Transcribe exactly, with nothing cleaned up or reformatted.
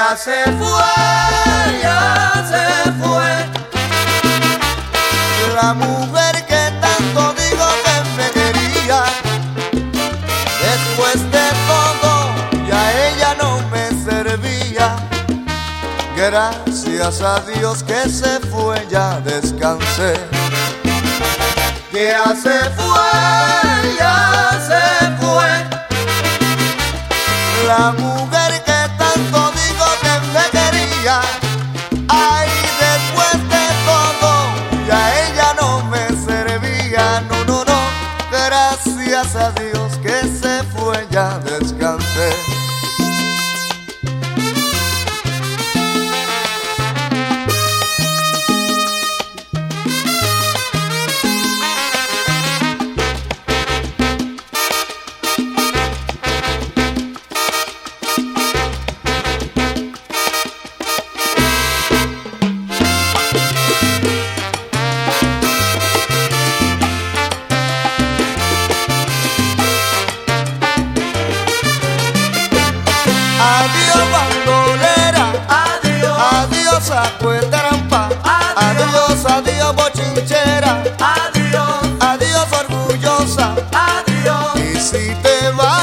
ya se fue, ya se fue. La mujer que tanto digo que me quería, después de todo ya ella no me servía. Gracias a Dios que se fue, ya descansé. Ya se fue, ya se fue. La mujer que tanto digo que me quería, ay, después de todo ya ella no me servía. No, no, no, gracias a Dios que se fue, ya descansé. Adiós bandolera, adiós, adiós acuetrampa, adiós, adiós bochinchera, adiós, adiós orgullosa, adiós. Y si te vas